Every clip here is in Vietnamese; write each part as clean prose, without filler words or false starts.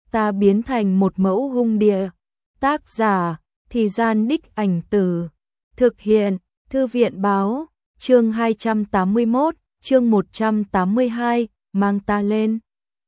ta biến thành một mẫu hung địa. Tác giả, Thì Gian Đích Ảnh Từ. Thực hiện, Thư viện báo, chương 281, chương 182, mang ta lên.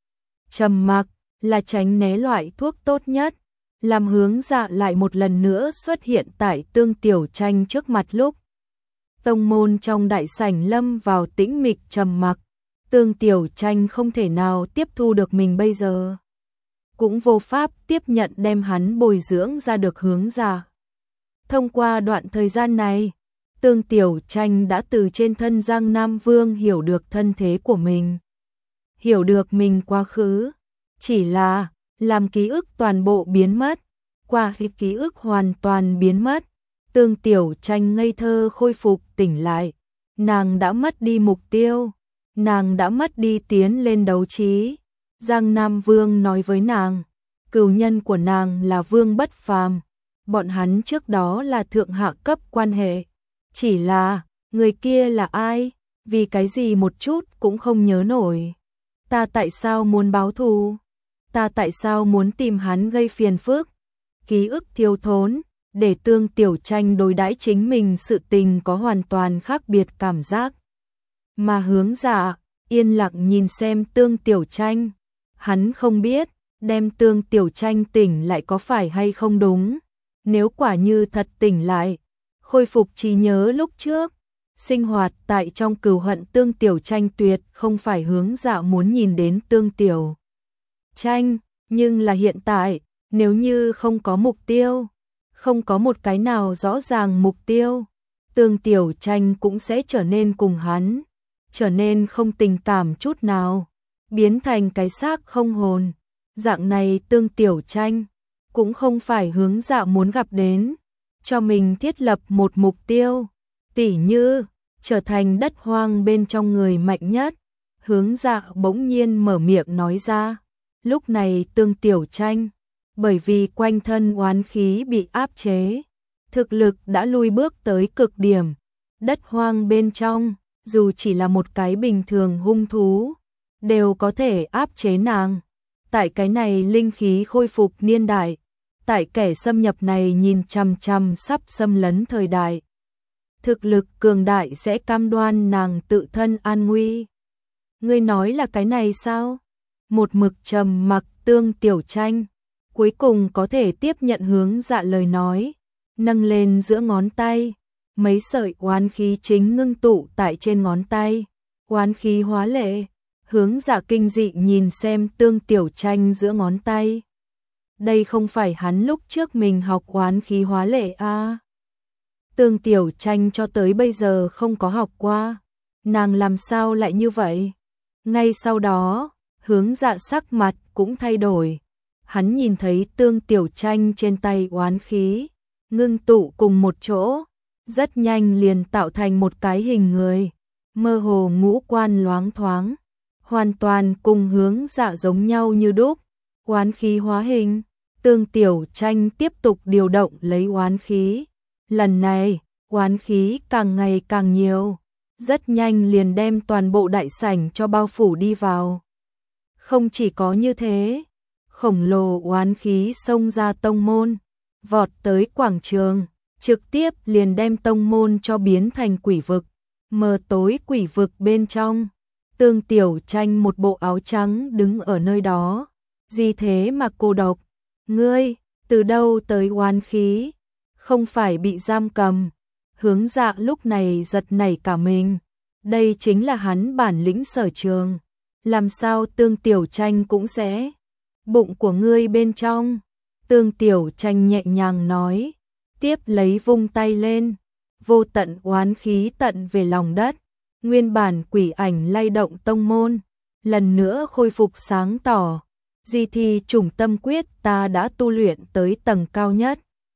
Trầm mặc là tránh né loại thuốc tốt nhất. Làm Hướng Dạ lại một lần nữa xuất hiện tại Tương Tiểu Tranh trước mặt lúc tông môn trong đại sảnh lâm vào tĩnh mịch trầm mặc. Tương Tiểu Tranh không thể nào tiếp thu được mình bây giờ, cũng vô pháp tiếp nhận đem hắn bồi dưỡng ra được Hướng Dạ. Thông qua đoạn thời gian này, Tương Tiểu Tranh đã từ trên thân Giang Nam Vương hiểu được thân thế của mình, hiểu được mình quá khứ. Chỉ là làm ký ức toàn bộ biến mất, qua khi ký ức hoàn toàn biến mất, Tương Tiểu Tranh ngây thơ khôi phục tỉnh lại. Nàng đã mất đi mục tiêu, nàng đã mất đi tiến lên đấu trí. Giang Nam Vương nói với nàng, cửu nhân của nàng là Vương Bất Phàm, bọn hắn trước đó là thượng hạ cấp quan hệ. Chỉ là, người kia là ai, vì cái gì một chút cũng không nhớ nổi. Ta tại sao muốn báo thù? Ta tại sao muốn tìm hắn gây phiền phức? Ký ức thiếu thốn, để Tương Tiểu Tranh đối đãi chính mình sự tình có hoàn toàn khác biệt cảm giác. Mà Hướng Dạ yên lặng nhìn xem Tương Tiểu Tranh, hắn không biết đem Tương Tiểu Tranh tỉnh lại có phải hay không đúng. Nếu quả như thật tỉnh lại, khôi phục trí nhớ lúc trước, sinh hoạt tại trong cừu hận Tương Tiểu Tranh tuyệt không phải Hướng Dạ muốn nhìn đến Tương Tiểu Tranh. Nhưng là hiện tại, nếu như không có mục tiêu, không có một cái nào rõ ràng mục tiêu, Tương Tiểu Tranh cũng sẽ trở nên cùng hắn, trở nên không tình cảm chút nào, biến thành cái xác không hồn. Dạng này Tương Tiểu Tranh cũng không phải Hướng Dạ muốn gặp đến. Cho mình thiết lập một mục tiêu, tỉ như trở thành đất hoang bên trong người mạnh nhất. Hướng Dạ bỗng nhiên mở miệng nói ra. Lúc này Tương Tiểu Tranh, bởi vì quanh thân oán khí bị áp chế, thực lực đã lui bước tới cực điểm. Đất hoang bên trong, dù chỉ là một cái bình thường hung thú, đều có thể áp chế nàng. Tại cái này linh khí khôi phục niên đại, tại kẻ xâm nhập này nhìn chằm chằm sắp xâm lấn thời đại, thực lực cường đại sẽ cam đoan nàng tự thân an nguy. Ngươi nói là cái này sao? Một mực trầm mặc Tương Tiểu Tranh cuối cùng có thể tiếp nhận Hướng Dạ lời nói, nâng lên giữa ngón tay, mấy sợi oán khí chính ngưng tụ tại trên ngón tay, oán khí hóa lệ. Hướng Dạ kinh dị nhìn xem Tương Tiểu Tranh giữa ngón tay. Đây không phải hắn lúc trước mình học oán khí hóa lệ à? Tương Tiểu Tranh cho tới bây giờ không có học qua, nàng làm sao lại như vậy? Ngay sau đó, Hướng Dạ sắc mặt cũng thay đổi. Hắn nhìn thấy Tương Tiểu Tranh trên tay oán khí ngưng tụ cùng một chỗ, rất nhanh liền tạo thành một cái hình người, mơ hồ ngũ quan loáng thoáng, hoàn toàn cùng Hướng Dạ giống nhau như đúc. Oán khí hóa hình, Tương Tiểu Tranh tiếp tục điều động lấy oán khí. Lần này, oán khí càng ngày càng nhiều, rất nhanh liền đem toàn bộ đại sảnh cho bao phủ đi vào. Không chỉ có như thế, khổng lồ oán khí xông ra tông môn, vọt tới quảng trường, trực tiếp liền đem tông môn cho biến thành quỷ vực. Mờ tối quỷ vực bên trong, Tương Tiểu Tranh một bộ áo trắng đứng ở nơi đó. Gì thế mà cô độc? Ngươi, từ đâu tới oán khí? Không phải bị giam cầm? Hướng Dạ lúc này giật nảy cả mình. Đây chính là hắn bản lĩnh sở trường. Làm sao Tương Tiểu Tranh cũng sẽ? Bụng của ngươi bên trong. Tương Tiểu Tranh nhẹ nhàng nói. Tiếp lấy vung tay lên. Vô tận oán khí tận về lòng đất. Nguyên bản quỷ ảnh lay động tông môn, lần nữa khôi phục sáng tỏ. Di thi trùng tâm quyết ta đã tu luyện tới tầng cao nhất.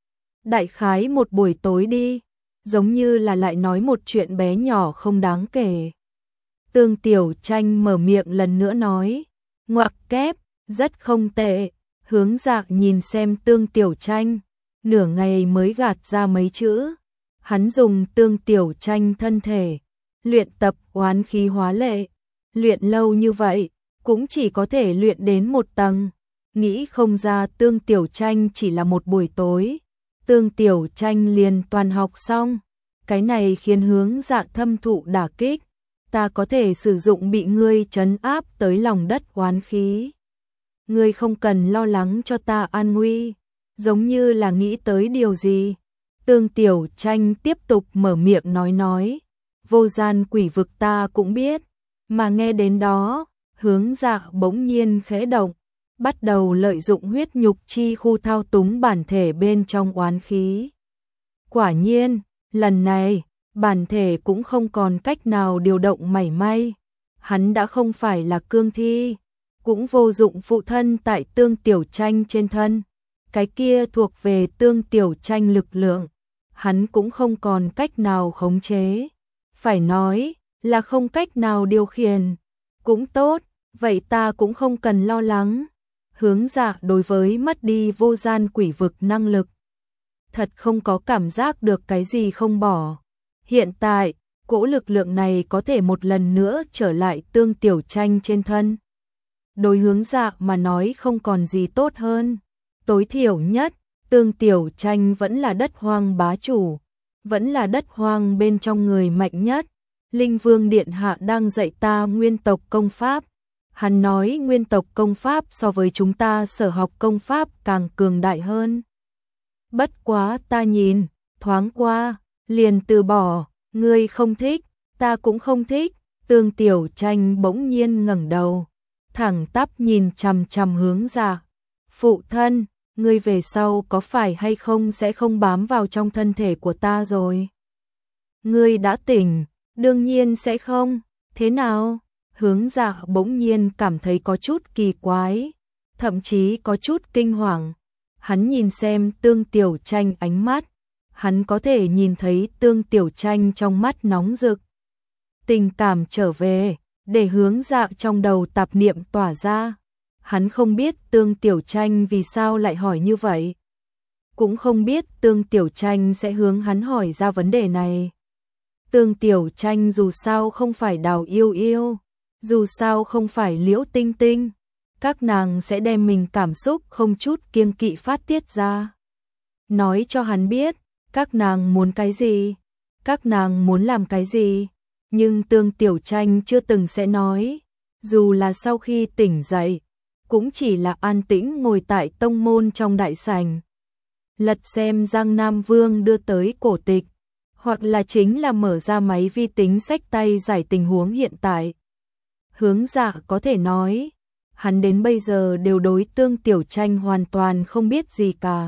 Đại khái một buổi tối đi, giống như là lại nói một chuyện bé nhỏ không đáng kể. Tương Tiểu Tranh mở miệng lần nữa nói, ngoặc kép, rất không tệ. Hướng Dạ nhìn xem Tương Tiểu Tranh, nửa ngày mới gạt ra mấy chữ. Hắn dùng Tương Tiểu Tranh thân thể luyện tập oán khí hóa lệ, luyện lâu như vậy cũng chỉ có thể luyện đến một tầng. nghĩ không ra Tương Tiểu Tranh chỉ là một buổi tối, Tương Tiểu Tranh liền toàn học xong, cái này khiến Hướng Dạ thâm thụ đả kích, ta có thể sử dụng bị ngươi trấn áp tới lòng đất oán khí. Ngươi không cần lo lắng cho ta an nguy, giống như là nghĩ tới điều gì. Tương Tiểu Tranh tiếp tục mở miệng nói, vô gian quỷ vực ta cũng biết, mà nghe đến đó, Hướng Dạ bỗng nhiên khẽ động, bắt đầu lợi dụng huyết nhục chi khu thao túng bản thể bên trong oán khí. Quả nhiên, lần này, bản thể cũng không còn cách nào điều động mảy may, hắn đã không phải là cương thi, cũng vô dụng phụ thân tại Tương Tiểu Tranh trên thân, cái kia thuộc về Tương Tiểu Tranh lực lượng, hắn cũng không còn cách nào khống chế, phải nói là không cách nào điều khiển. Cũng tốt, vậy ta cũng không cần lo lắng. Hướng Dạ đối với mất đi vô gian quỷ vực năng lực, thật không có cảm giác được cái gì không bỏ. Hiện tại, cỗ lực lượng này có thể một lần nữa trở lại Tương Tiểu Tranh trên thân. Đối Hướng Dạ mà nói không còn gì tốt hơn. Tối thiểu nhất, Tương Tiểu Tranh vẫn là đất hoang bá chủ, vẫn là đất hoang bên trong người mạnh nhất. Linh Vương Điện Hạ đang dạy ta nguyên tộc công pháp. Hắn nói nguyên tộc công pháp so với chúng ta sở học công pháp càng cường đại hơn. Bất quá ta nhìn, thoáng qua, liền từ bỏ, ngươi không thích, ta cũng không thích. Tương Tiểu Tranh bỗng nhiên ngẩng đầu, thẳng tắp nhìn chằm chằm Hướng Dạ. Phụ thân, ngươi về sau có phải hay không sẽ không bám vào trong thân thể của ta rồi? Ngươi đã tỉnh, đương nhiên sẽ không, thế nào? Hướng Dạ bỗng nhiên cảm thấy có chút kỳ quái, thậm chí có chút kinh hoàng. Hắn nhìn xem Tương Tiểu Tranh ánh mắt, hắn có thể nhìn thấy Tương Tiểu Tranh trong mắt nóng rực. Tình cảm trở về, để Hướng Dạ trong đầu tạp niệm tỏa ra. Hắn không biết Tương Tiểu Tranh vì sao lại hỏi như vậy, cũng không biết Tương Tiểu Tranh sẽ hướng hắn hỏi ra vấn đề này. Tương Tiểu Tranh dù sao không phải Đào Yêu Yêu, dù sao không phải Liễu Tinh Tinh, các nàng sẽ đem mình cảm xúc không chút kiêng kỵ phát tiết ra. Nói cho hắn biết, các nàng muốn cái gì, các nàng muốn làm cái gì, nhưng Tương Tiểu Tranh chưa từng sẽ nói, dù là sau khi tỉnh dậy, cũng chỉ là an tĩnh ngồi tại tông môn trong đại sảnh, lật xem Giang Nam Vương đưa tới cổ tịch, hoặc là chính là mở ra máy vi tính xách tay giải tình huống hiện tại. Hướng Dạ có thể nói, hắn đến bây giờ đều đối Tương Tiểu Tranh hoàn toàn không biết gì cả.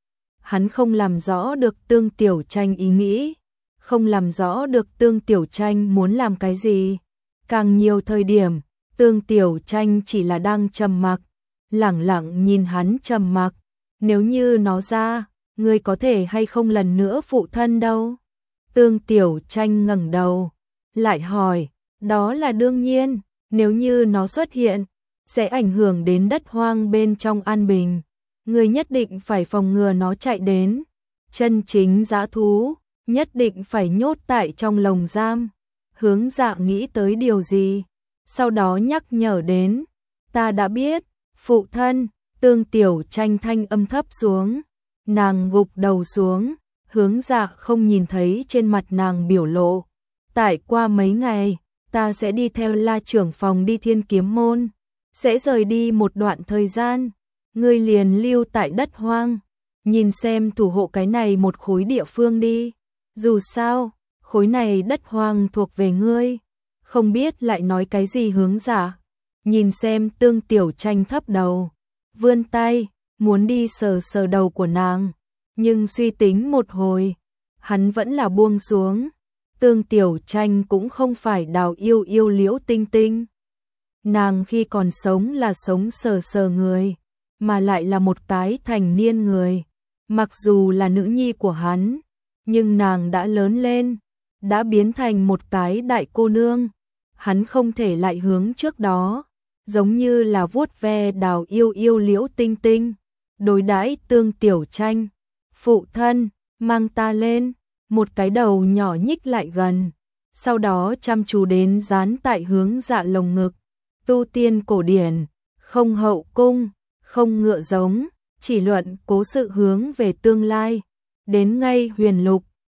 Hắn không làm rõ được Tương Tiểu Tranh ý nghĩ, không làm rõ được Tương Tiểu Tranh muốn làm cái gì. Càng nhiều thời điểm, Tương Tiểu Tranh chỉ là đang trầm mặc, lẳng lặng nhìn hắn trầm mặc. Nếu như nó ra, ngươi có thể hay không lần nữa phụ thân đâu? Tương Tiểu Tranh ngẩng đầu, lại hỏi, đó là đương nhiên, nếu như nó xuất hiện, sẽ ảnh hưởng đến đất hoang bên trong an bình. Ngươi nhất định phải phòng ngừa nó chạy đến. Chân chính dã thú, nhất định phải nhốt tại trong lồng giam. Hướng Dạ nghĩ tới điều gì, sau đó nhắc nhở đến, ta đã biết, phụ thân. Tương Tiểu Tranh thanh âm thấp xuống, nàng gục đầu xuống, Hướng Dạ không nhìn thấy trên mặt nàng biểu lộ. Tại qua mấy ngày, ta sẽ đi theo La trưởng phòng đi Thiên Kiếm môn, sẽ rời đi một đoạn thời gian, ngươi liền lưu tại đất hoang, nhìn xem thủ hộ cái này một khối địa phương đi. Dù sao, khối này đất hoang thuộc về ngươi. Không biết lại nói cái gì Hướng Dạ, nhìn xem Tương Tiểu Tranh thấp đầu, vươn tay, muốn đi sờ sờ đầu của nàng, nhưng suy tính một hồi, hắn vẫn là buông xuống. Tương Tiểu Tranh cũng không phải Đào Yêu Yêu Liễu Tinh Tinh. Nàng khi còn sống là sống sờ sờ người, mà lại là một cái thành niên người. Mặc dù là nữ nhi của hắn, nhưng nàng đã lớn lên, đã biến thành một cái đại cô nương. Hắn không thể lại hướng trước đó, giống như là vuốt ve Đào Yêu Yêu Liễu Tinh Tinh, đối đãi Tương Tiểu Tranh. Phụ thân, mang ta lên. Một cái đầu nhỏ nhích lại gần, sau đó chăm chú đến dán tại Hướng Dạ lồng ngực. Tu tiên cổ điển, không hậu cung, không ngựa giống, chỉ luận cố sự hướng về tương lai. Đến ngay Huyền Lục,